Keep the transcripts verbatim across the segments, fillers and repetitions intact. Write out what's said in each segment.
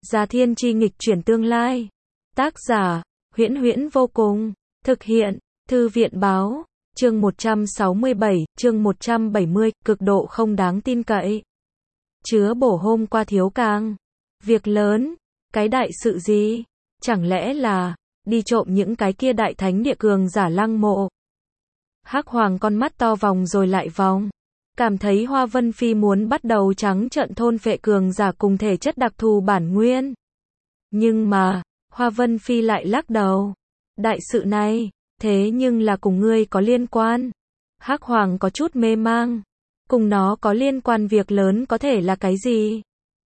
Già Thiên Chi nghịch chuyển tương lai. Tác giả, Huyễn Huyễn vô cùng. Thực hiện, Thư viện báo. Chương một trăm sáu mươi bảy, chương một trăm bảy mươi, cực độ không đáng tin cậy. Chứa bổ hôm qua thiếu càng. Việc lớn, cái đại sự gì? Chẳng lẽ là, đi trộm những cái kia đại thánh địa cường giả lăng mộ? Hắc Hoàng con mắt to vòng rồi lại vòng. Cảm thấy Hoa Vân Phi muốn bắt đầu trắng trợn thôn phệ cường giả cùng thể chất đặc thù bản nguyên. Nhưng mà, Hoa Vân Phi lại lắc đầu. Đại sự này, thế nhưng là cùng ngươi có liên quan. Hắc Hoàng có chút mê mang. Cùng nó có liên quan việc lớn có thể là cái gì?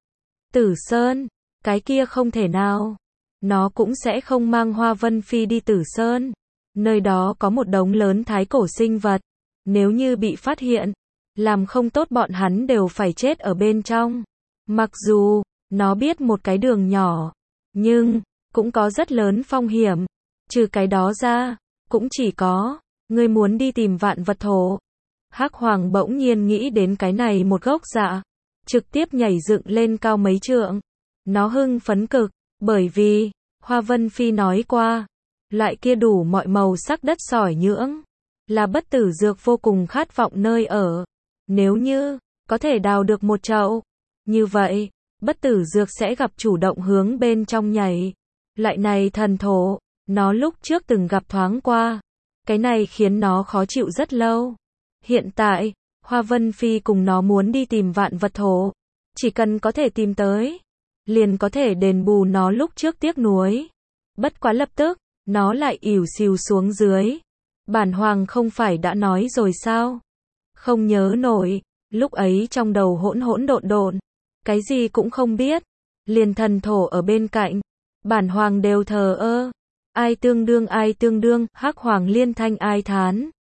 Tử Sơn, cái kia không thể nào. Nó cũng sẽ không mang Hoa Vân Phi đi Tử Sơn. Nơi đó có một đống lớn thái cổ sinh vật. Nếu như bị phát hiện, làm không tốt bọn hắn đều phải chết ở bên trong. Mặc dù, nó biết một cái đường nhỏ, nhưng, cũng có rất lớn phong hiểm. Trừ cái đó ra, cũng chỉ có, ngươi muốn đi tìm vạn vật thổ. Hắc Hoàng bỗng nhiên nghĩ đến cái này một gốc dạ. Trực tiếp nhảy dựng lên cao mấy trượng. Nó hưng phấn cực, bởi vì, Hoa Vân Phi nói qua, loại kia đủ mọi màu sắc đất sỏi nhưỡng, là bất tử dược vô cùng khát vọng nơi ở. Nếu như, có thể đào được một chậu, như vậy, bất tử dược sẽ gặp chủ động hướng bên trong nhảy. Loại này thần thổ, nó lúc trước từng gặp thoáng qua. Cái này khiến nó khó chịu rất lâu. Hiện tại, Hoa Vân Phi cùng nó muốn đi tìm vạn vật thổ. Chỉ cần có thể tìm tới, liền có thể đền bù nó lúc trước tiếc nuối. Bất quá lập tức, nó lại ỉu xìu xuống dưới. Bản Hoàng không phải đã nói rồi sao? Không nhớ nổi, lúc ấy trong đầu hỗn hỗn độn độn, cái gì cũng không biết, liền thần thổ ở bên cạnh, Bản Hoàng đều thờ ơ, ai tương đương ai tương đương, Hắc Hoàng liên thanh ai thán.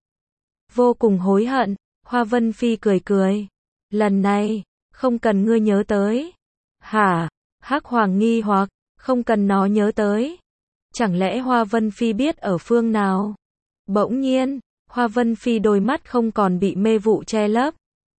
Vô cùng hối hận, Hoa Vân Phi cười cười, lần này, không cần ngươi nhớ tới. Hả? Hắc Hoàng nghi hoặc, không cần nó nhớ tới. Chẳng lẽ Hoa Vân Phi biết ở phương nào? Bỗng nhiên, Hoa Vân Phi đôi mắt không còn bị mê vụ che lấp,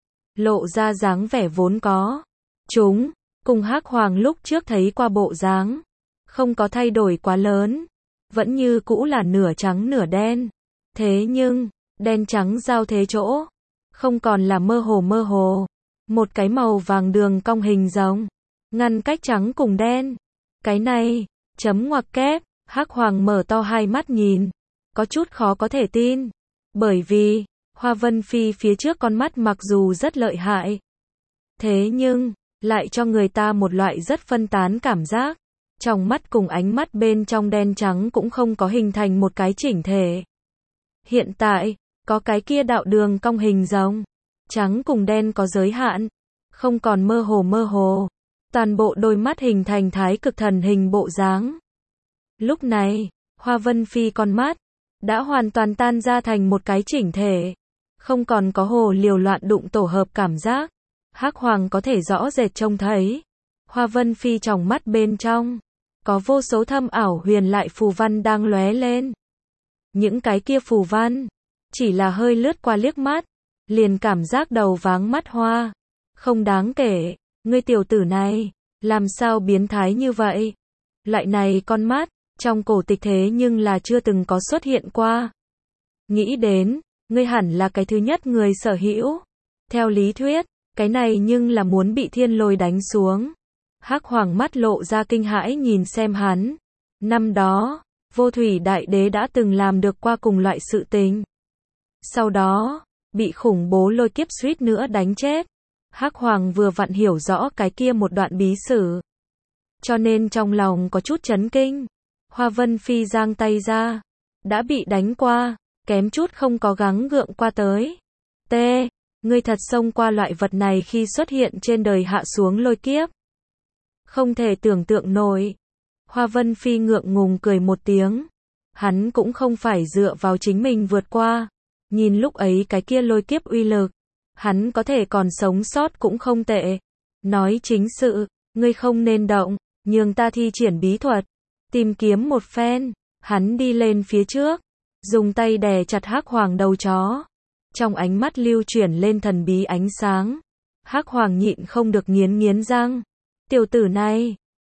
lộ ra dáng vẻ vốn có. Chúng, cùng Hắc Hoàng lúc trước thấy qua bộ dáng, không có thay đổi quá lớn, vẫn như cũ là nửa trắng nửa đen. Thế nhưng, đen trắng giao thế chỗ, không còn là mơ hồ mơ hồ, một cái màu vàng đường cong hình rồng, ngăn cách trắng cùng đen. Cái này, chấm ngoặc kép, Hắc Hoàng mở to hai mắt nhìn, có chút khó có thể tin. Bởi vì, Hoa Vân Phi phía trước con mắt mặc dù rất lợi hại, thế nhưng, lại cho người ta một loại rất phân tán cảm giác. Trong mắt cùng ánh mắt bên trong đen trắng cũng không có hình thành một cái chỉnh thể. Hiện tại, có cái kia đạo đường cong hình rồng, trắng cùng đen có giới hạn, không còn mơ hồ mơ hồ, toàn bộ đôi mắt hình thành thái cực thần hình bộ dáng. Lúc này, Hoa Vân Phi con mắt đã hoàn toàn tan ra thành một cái chỉnh thể, không còn có hồ liều loạn đụng tổ hợp cảm giác. Hắc Hoàng có thể rõ rệt trông thấy, Hoa Vân Phi trong mắt bên trong có vô số thâm ảo huyền lại phù văn đang lóe lên. Những cái kia phù văn chỉ là hơi lướt qua liếc mắt, liền cảm giác đầu váng mắt hoa. Không đáng kể, ngươi tiểu tử này làm sao biến thái như vậy? Loại này con mắt trong cổ tịch thế nhưng là chưa từng có xuất hiện qua. Nghĩ đến, ngươi hẳn là cái thứ nhất người sở hữu. Theo lý thuyết, cái này nhưng là muốn bị thiên lôi đánh xuống. Hắc Hoàng mắt lộ ra kinh hãi nhìn xem hắn. Năm đó, Vô Thủy Đại Đế đã từng làm được qua cùng loại sự tình. Sau đó, bị khủng bố lôi kiếp suýt nữa đánh chết. Hắc Hoàng vừa vặn hiểu rõ cái kia một đoạn bí sử, cho nên trong lòng có chút chấn kinh. Hoa Vân Phi giang tay ra, đã bị đánh qua, kém chút không có gắng gượng qua tới. T, ngươi thật xông qua loại vật này khi xuất hiện trên đời hạ xuống lôi kiếp. Không thể tưởng tượng nổi. Hoa Vân Phi ngượng ngùng cười một tiếng. Hắn cũng không phải dựa vào chính mình vượt qua. Nhìn lúc ấy cái kia lôi kiếp uy lực, hắn có thể còn sống sót cũng không tệ. Nói chính sự, ngươi không nên động, nhường ta thi triển bí thuật, tìm kiếm một phen. Hắn đi lên phía trước, dùng tay đè chặt Hắc Hoàng đầu chó. Trong ánh mắt lưu chuyển lên thần bí ánh sáng. Hắc Hoàng nhịn không được nghiến nghiến răng. Tiểu tử này,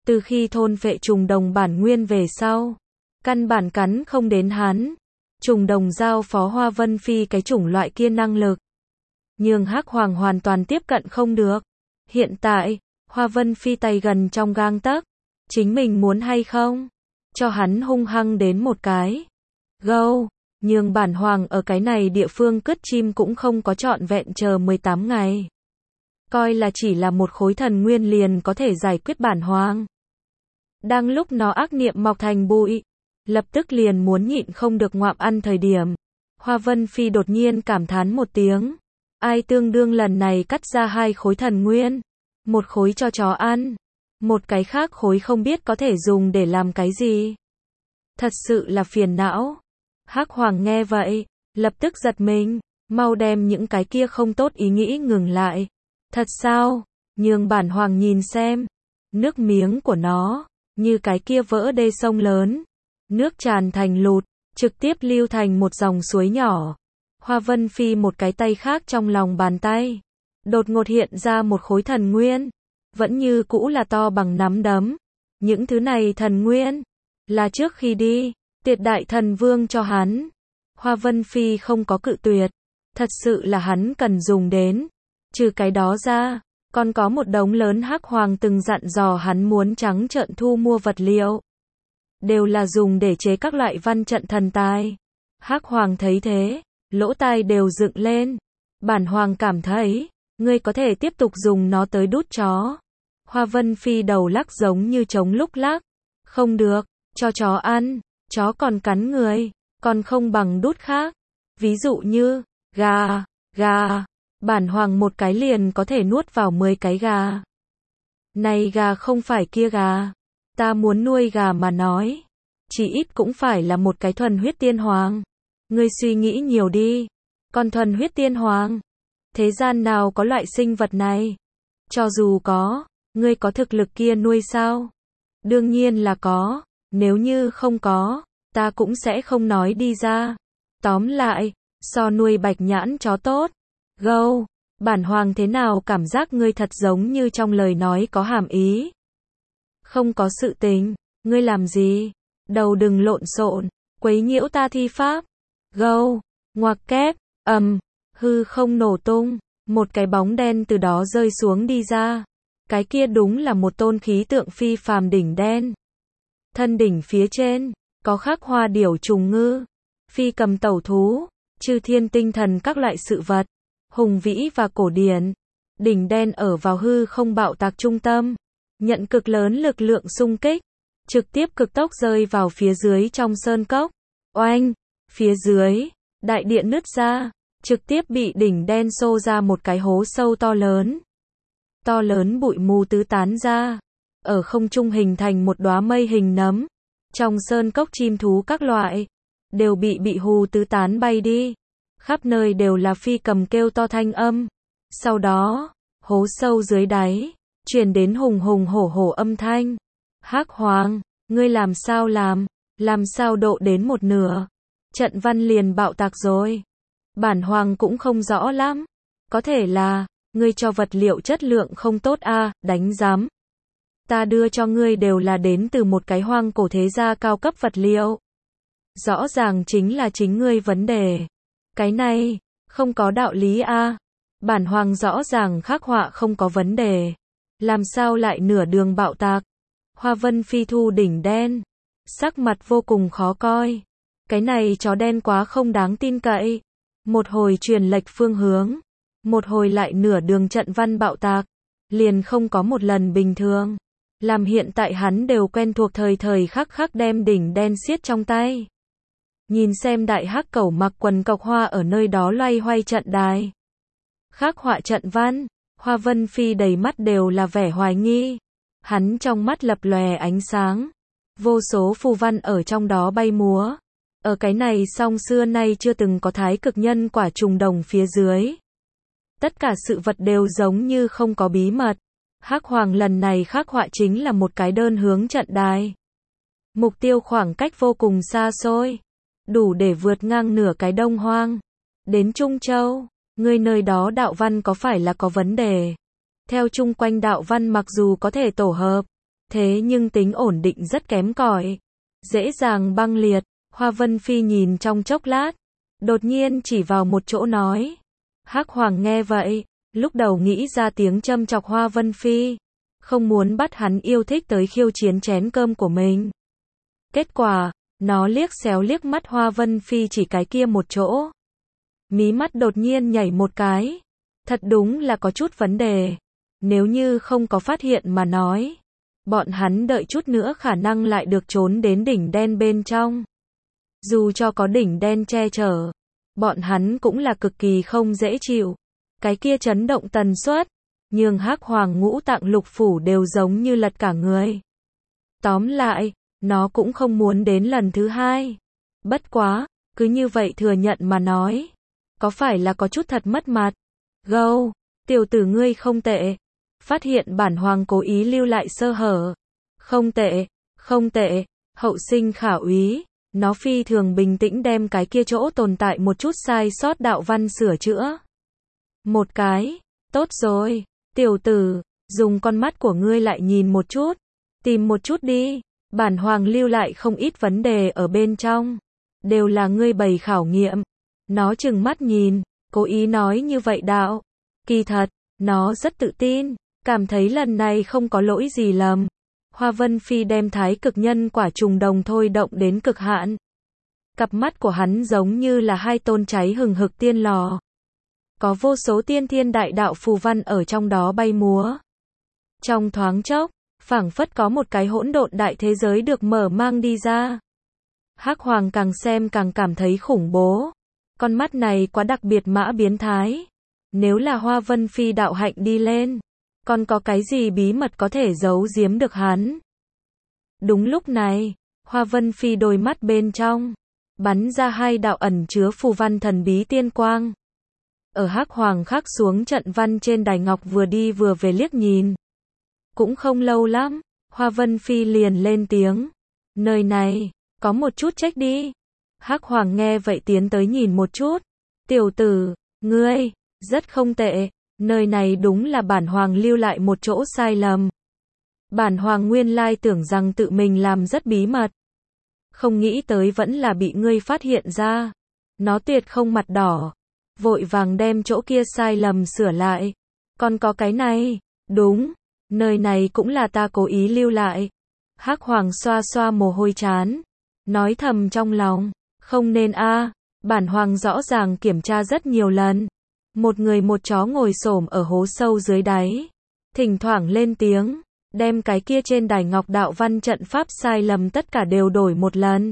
Từ khi thôn phệ trùng đồng bản nguyên về sau, căn bản cắn không đến hắn. Trùng đồng giao phó Hoa Vân Phi cái chủng loại kia năng lực, nhưng Hắc Hoàng hoàn toàn tiếp cận không được. Hiện tại, Hoa Vân Phi tay gần trong gang tấc, chính mình muốn hay không, cho hắn hung hăng đến một cái. Gâu, nhưng bản hoàng ở cái này địa phương cất chim cũng không có trọn vẹn chờ mười tám ngày. Coi là chỉ là một khối thần nguyên liền có thể giải quyết bản hoàng. Đang lúc nó ác niệm mọc thành bụi, lập tức liền muốn nhịn không được ngoạm ăn thời điểm, Hoa Vân Phi đột nhiên cảm thán một tiếng. Ai tương đương lần này cắt ra hai khối thần nguyên, một khối cho chó ăn, một cái khác khối không biết có thể dùng để làm cái gì. Thật sự là phiền não. Hắc Hoàng nghe vậy, lập tức giật mình, mau đem những cái kia không tốt ý nghĩ ngừng lại. Thật sao? Nhưng bản hoàng nhìn xem, nước miếng của nó, như cái kia vỡ đê sông lớn, nước tràn thành lụt, trực tiếp lưu thành một dòng suối nhỏ. Hoa Vân Phi một cái tay khác trong lòng bàn tay, đột ngột hiện ra một khối thần nguyên, vẫn như cũ là to bằng nắm đấm. Những thứ này thần nguyên, là trước khi đi, Tiệt Đại Thần Vương cho hắn. Hoa Vân Phi không có cự tuyệt, thật sự là hắn cần dùng đến. Trừ cái đó ra, còn có một đống lớn Hắc Hoàng từng dặn dò hắn muốn trắng trợn thu mua vật liệu, đều là dùng để chế các loại văn trận thần tài. Hắc Hoàng thấy thế, lỗ tai đều dựng lên. Bản hoàng cảm thấy, ngươi có thể tiếp tục dùng nó tới đút chó. Hoa Vân Phi đầu lắc giống như trống lúc lắc. Không được, cho chó ăn, chó còn cắn người, còn không bằng đút khác. Ví dụ như, gà, gà, bản hoàng một cái liền có thể nuốt vào mười cái gà. Này gà không phải kia gà, ta muốn nuôi gà mà nói, chỉ ít cũng phải là một cái thuần huyết tiên hoàng. Ngươi suy nghĩ nhiều đi, còn thuần huyết tiên hoàng, thế gian nào có loại sinh vật này? Cho dù có, ngươi có thực lực kia nuôi sao? Đương nhiên là có, nếu như không có, ta cũng sẽ không nói đi ra. Tóm lại, so nuôi bạch nhãn chó tốt. Gâu, bản hoàng thế nào cảm giác ngươi thật giống như trong lời nói có hàm ý. Không có sự tình, ngươi làm gì? Đầu đừng lộn xộn, quấy nhiễu ta thi pháp. Gâu, ngoặc kép, ầm, hư không nổ tung, một cái bóng đen từ đó rơi xuống đi ra. Cái kia đúng là một tôn khí tượng phi phàm đỉnh đen. Thân đỉnh phía trên, có khắc hoa điểu trùng ngư, phi cầm tẩu thú, chư thiên tinh thần các loại sự vật, hùng vĩ và cổ điển. Đỉnh đen ở vào hư không bạo tạc trung tâm, nhận cực lớn lực lượng xung kích, trực tiếp cực tốc rơi vào phía dưới trong sơn cốc. Oanh! Phía dưới, đại điện nứt ra, trực tiếp bị đỉnh đen xô ra một cái hố sâu to lớn. To lớn bụi mù tứ tán ra, ở không trung hình thành một đóa mây hình nấm. Trong sơn cốc chim thú các loại, đều bị bị hù tứ tán bay đi. Khắp nơi đều là phi cầm kêu to thanh âm. Sau đó, hố sâu dưới đáy, truyền đến hùng hùng hổ hổ âm thanh. Hắc Hoàng, ngươi làm sao làm, làm sao độ đến một nửa. Trận văn liền bạo tạc rồi. Bản hoàng cũng không rõ lắm. Có thể là, ngươi cho vật liệu chất lượng không tốt a, à, đánh giám. Ta đưa cho ngươi đều là đến từ một cái hoang cổ thế gia cao cấp vật liệu. Rõ ràng chính là chính ngươi vấn đề. Cái này, không có đạo lý a. À. Bản hoàng rõ ràng khắc họa không có vấn đề. Làm sao lại nửa đường bạo tạc? Hoa Vân Phi thu đỉnh đen. Sắc mặt vô cùng khó coi. Cái này chó đen quá không đáng tin cậy. Một hồi truyền lệch phương hướng, một hồi lại nửa đường trận văn bạo tạc, liền không có một lần bình thường. Làm hiện tại hắn đều quen thuộc thời thời khắc khắc đem đỉnh đen siết trong tay. Nhìn xem đại hắc cẩu mặc quần cọc hoa ở nơi đó loay hoay trận đài. Khắc họa trận văn, Hoa Vân Phi đầy mắt đều là vẻ hoài nghi. Hắn trong mắt lập lòe ánh sáng. Vô số phù văn ở trong đó bay múa. Ở cái này song xưa nay chưa từng có thái cực nhân quả trùng đồng phía dưới. Tất cả sự vật đều giống như không có bí mật. Hắc Hoàng lần này khắc họa chính là một cái đơn hướng trận đài. Mục tiêu khoảng cách vô cùng xa xôi. Đủ để vượt ngang nửa cái Đông Hoang. Đến Trung Châu, người nơi đó đạo văn có phải là có vấn đề? Theo chung quanh đạo văn mặc dù có thể tổ hợp, thế nhưng tính ổn định rất kém cỏi, dễ dàng băng liệt. Hoa Vân Phi nhìn trong chốc lát, đột nhiên chỉ vào một chỗ nói. Hắc Hoàng nghe vậy, lúc đầu nghĩ ra tiếng châm chọc Hoa Vân Phi, không muốn bắt hắn yêu thích tới khiêu chiến chén cơm của mình. Kết quả, nó liếc xéo liếc mắt Hoa Vân Phi chỉ cái kia một chỗ. Mí mắt đột nhiên nhảy một cái. Thật đúng là có chút vấn đề. Nếu như không có phát hiện mà nói, bọn hắn đợi chút nữa khả năng lại được trốn đến đỉnh đen bên trong. Dù cho có đỉnh đen che chở, bọn hắn cũng là cực kỳ không dễ chịu. Cái kia chấn động tần suất, nhường Hắc Hoàng ngũ tạng lục phủ đều giống như lật cả người. Tóm lại, nó cũng không muốn đến lần thứ hai. Bất quá, cứ như vậy thừa nhận mà nói, có phải là có chút thật mất mặt. Gâu, tiểu tử ngươi không tệ. Phát hiện bản hoàng cố ý lưu lại sơ hở. Không tệ, không tệ, hậu sinh khả úy. Nó phi thường bình tĩnh đem cái kia chỗ tồn tại một chút sai sót đạo văn sửa chữa. Một cái, tốt rồi, tiểu tử, dùng con mắt của ngươi lại nhìn một chút. Tìm một chút đi, bản hoàng lưu lại không ít vấn đề ở bên trong. Đều là ngươi bày khảo nghiệm. Nó chừng mắt nhìn, cố ý nói như vậy đạo. Kỳ thật, nó rất tự tin, cảm thấy lần này không có lỗi gì lầm. Hoa Vân Phi đem thái cực nhân quả trùng đồng thôi động đến cực hạn. Cặp mắt của hắn giống như là hai tôn cháy hừng hực tiên lò. Có vô số tiên thiên đại đạo phù văn ở trong đó bay múa. Trong thoáng chốc, phảng phất có một cái hỗn độn đại thế giới được mở mang đi ra. Hắc Hoàng càng xem càng cảm thấy khủng bố. Con mắt này quá đặc biệt mã biến thái. Nếu là Hoa Vân Phi đạo hạnh đi lên, còn có cái gì bí mật có thể giấu giếm được hắn? Đúng lúc này, Hoa Vân Phi đôi mắt bên trong bắn ra hai đạo ẩn chứa phù văn thần bí tiên quang. Ở Hắc Hoàng khắc xuống trận văn trên đài ngọc vừa đi vừa về liếc nhìn. Cũng không lâu lắm, Hoa Vân Phi liền lên tiếng. Nơi này, có một chút trách đi. Hắc Hoàng nghe vậy tiến tới nhìn một chút. Tiểu tử, ngươi, rất không tệ. Nơi này đúng là bản hoàng lưu lại một chỗ sai lầm. Bản hoàng nguyên lai tưởng rằng tự mình làm rất bí mật. Không nghĩ tới vẫn là bị ngươi phát hiện ra. Nó tuyệt không mặt đỏ. Vội vàng đem chỗ kia sai lầm sửa lại. Còn có cái này, đúng. Nơi này cũng là ta cố ý lưu lại. Hắc Hoàng xoa xoa mồ hôi trán. Nói thầm trong lòng. Không nên a, bản hoàng rõ ràng kiểm tra rất nhiều lần. Một người một chó ngồi xổm ở hố sâu dưới đáy. Thỉnh thoảng lên tiếng. Đem cái kia trên đài ngọc đạo văn trận pháp sai lầm tất cả đều đổi một lần.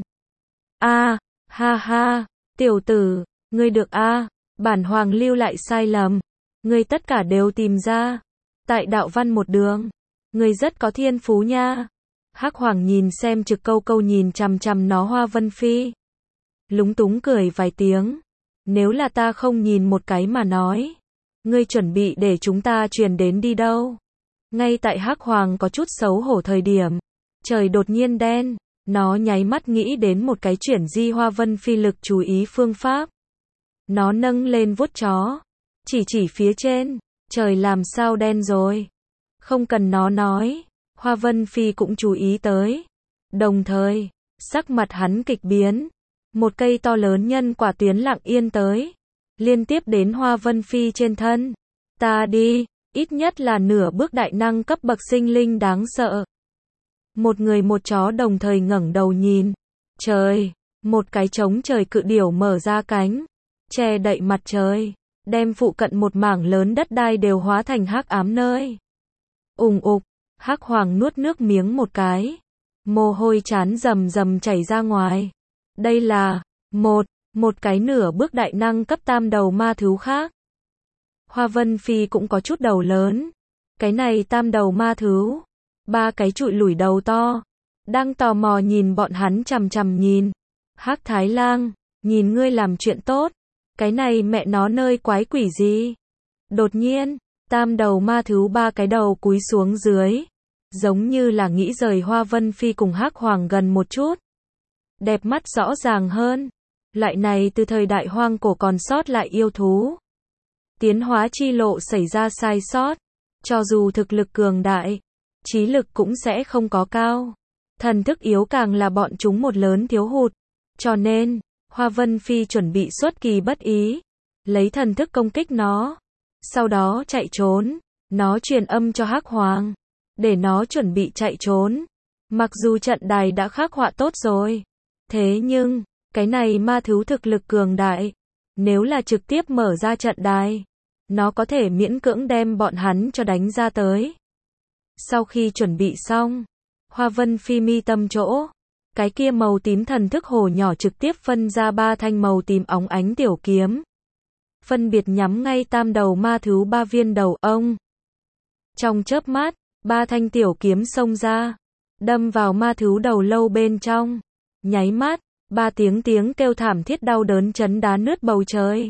A, ha ha, tiểu tử, ngươi được a, bản hoàng lưu lại sai lầm. Ngươi tất cả đều tìm ra. Tại đạo văn một đường. Ngươi rất có thiên phú nha. Hắc Hoàng nhìn xem trực câu câu nhìn chằm chằm nó Hoa Vân Phi. Lúng túng cười vài tiếng. Nếu là ta không nhìn một cái mà nói. Ngươi chuẩn bị để chúng ta truyền đến đi đâu? Ngay tại Hắc Hoàng có chút xấu hổ thời điểm. Trời đột nhiên đen. Nó nháy mắt nghĩ đến một cái chuyển di Hoa Vân Phi lực chú ý phương pháp. Nó nâng lên vuốt chó. Chỉ chỉ phía trên. Trời làm sao đen rồi? Không cần nó nói. Hoa Vân Phi cũng chú ý tới. Đồng thời, sắc mặt hắn kịch biến. Một cây to lớn nhân quả tuyến lặng yên tới. Liên tiếp đến Hoa Vân Phi trên thân. Ta đi, ít nhất là nửa bước đại năng cấp bậc sinh linh đáng sợ. Một người một chó đồng thời ngẩng đầu nhìn. Trời, một cái trống trời cự điểu mở ra cánh. Che đậy mặt trời. Đem phụ cận một mảng lớn đất đai đều hóa thành hắc ám nơi. Ùng ục, Hắc Hoàng nuốt nước miếng một cái. Mồ hôi trán rầm rầm chảy ra ngoài. Đây là, một, một cái nửa bước đại năng cấp tam đầu ma thú khác. Hoa Vân Phi cũng có chút đầu lớn. Cái này tam đầu ma thú. Ba cái trụi lủi đầu to. Đang tò mò nhìn bọn hắn chằm chằm nhìn. Hắc Thái Lang, nhìn ngươi làm chuyện tốt. Cái này mẹ nó nơi quái quỷ gì? Đột nhiên, tam đầu ma thú ba cái đầu cúi xuống dưới. Giống như là nghĩ rời Hoa Vân Phi cùng Hắc Hoàng gần một chút. Đẹp mắt rõ ràng hơn. Loại này từ thời đại hoang cổ còn sót lại yêu thú. Tiến hóa chi lộ xảy ra sai sót. Cho dù thực lực cường đại. trí lực cũng sẽ không có cao. Thần thức yếu càng là bọn chúng một lớn thiếu hụt. Cho nên, Hoa Vân Phi chuẩn bị xuất kỳ bất ý, lấy thần thức công kích nó. Sau đó chạy trốn, nó truyền âm cho Hắc Hoàng, để nó chuẩn bị chạy trốn. Mặc dù trận đài đã khắc họa tốt rồi, thế nhưng, cái này ma thú thực lực cường đại. Nếu là trực tiếp mở ra trận đài, nó có thể miễn cưỡng đem bọn hắn cho đánh ra tới. Sau khi chuẩn bị xong, Hoa Vân Phi mi tâm chỗ, cái kia màu tím thần thức hồ nhỏ trực tiếp phân ra ba thanh màu tím óng ánh tiểu kiếm. Phân biệt nhắm ngay tam đầu ma thú ba viên đầu ông. Trong chớp mắt, ba thanh tiểu kiếm xông ra, đâm vào ma thú đầu lâu bên trong. Nháy mắt, ba tiếng tiếng kêu thảm thiết đau đớn chấn đá nứt bầu trời.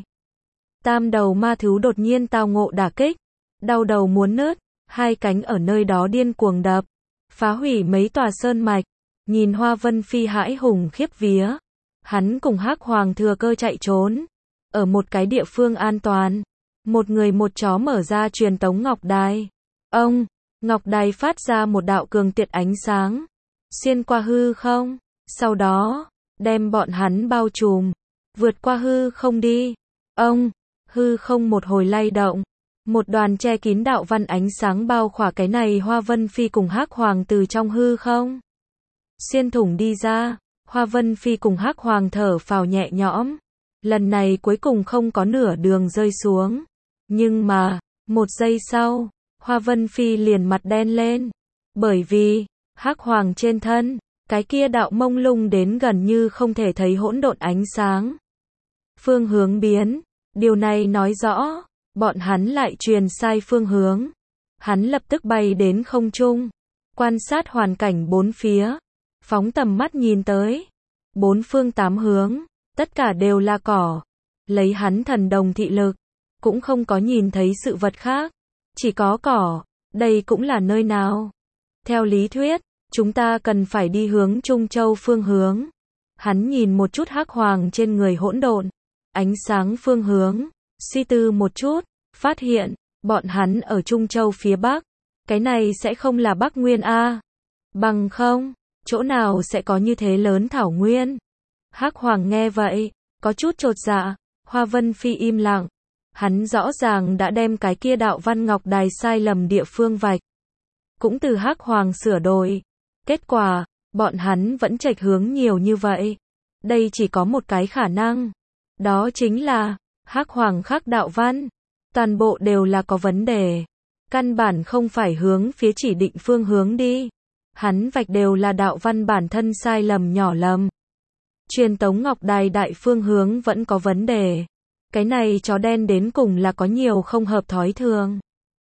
Tam đầu ma thú đột nhiên tao ngộ đả kích, đau đầu muốn nứt, hai cánh ở nơi đó điên cuồng đập, phá hủy mấy tòa sơn mạch. Nhìn Hoa Vân Phi hãi hùng khiếp vía, hắn cùng Hắc Hoàng thừa cơ chạy trốn, ở một cái địa phương an toàn. Một người một chó mở ra truyền tống ngọc đài. Ông, ngọc đài phát ra một đạo cường tiệt ánh sáng, xuyên qua hư không, sau đó đem bọn hắn bao trùm, vượt qua hư không đi. Ông, hư không một hồi lay động, một đoàn che kín đạo văn ánh sáng bao khỏa cái này Hoa Vân Phi cùng Hắc Hoàng từ trong hư không xuyên thủng đi ra. Hoa Vân Phi cùng Hắc Hoàng thở phào nhẹ nhõm, lần này cuối cùng không có nửa đường rơi xuống. Nhưng mà, một giây sau, Hoa Vân Phi liền mặt đen lên, bởi vì Hắc Hoàng trên thân, cái kia đạo mông lung đến gần như không thể thấy hỗn độn ánh sáng phương hướng biến. Điều này nói rõ, bọn hắn lại truyền sai phương hướng. Hắn lập tức bay đến không trung, quan sát hoàn cảnh bốn phía, phóng tầm mắt nhìn tới, bốn phương tám hướng, tất cả đều là cỏ. Lấy hắn thần đồng thị lực, cũng không có nhìn thấy sự vật khác, chỉ có cỏ. Đây cũng là nơi nào? Theo lý thuyết, chúng ta cần phải đi hướng Trung Châu phương hướng. Hắn nhìn một chút Hắc Hoàng trên người hỗn độn ánh sáng phương hướng, suy tư một chút, phát hiện, bọn hắn ở Trung Châu phía Bắc. Cái này sẽ không là Bắc Nguyên a? Bằng không, chỗ nào sẽ có như thế lớn thảo nguyên? Hắc Hoàng nghe vậy, có chút chột dạ. Hoa Vân Phi im lặng. Hắn rõ ràng đã đem cái kia đạo văn ngọc đài sai lầm địa phương vạch, cũng từ Hắc Hoàng sửa đổi. Kết quả, bọn hắn vẫn chệch hướng nhiều như vậy. Đây chỉ có một cái khả năng, đó chính là Hắc Hoàng khắc đạo văn, toàn bộ đều là có vấn đề, căn bản không phải hướng phía chỉ định phương hướng đi. Hắn vạch đều là đạo văn bản thân sai lầm nhỏ lầm. Truyền tống ngọc đài đại phương hướng vẫn có vấn đề. Cái này chó đen đến cùng là có nhiều không hợp thói thường.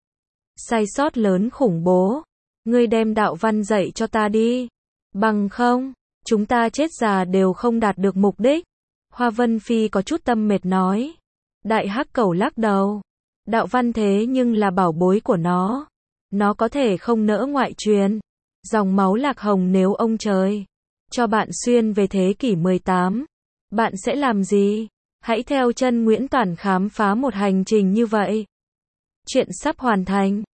Sai sót lớn khủng bố. Ngươi đem đạo văn dạy cho ta đi. Bằng không, chúng ta chết già đều không đạt được mục đích. Hoa Vân Phi có chút tâm mệt nói. Đại Hắc Cẩu lắc đầu. Đạo văn thế nhưng là bảo bối của nó. Nó có thể không nỡ ngoại truyền. Dòng máu lạc hồng nếu ông trời cho bạn xuyên về thế kỷ mười tám, bạn sẽ làm gì? Hãy theo chân Nguyễn Toản khám phá một hành trình như vậy. Chuyện sắp hoàn thành.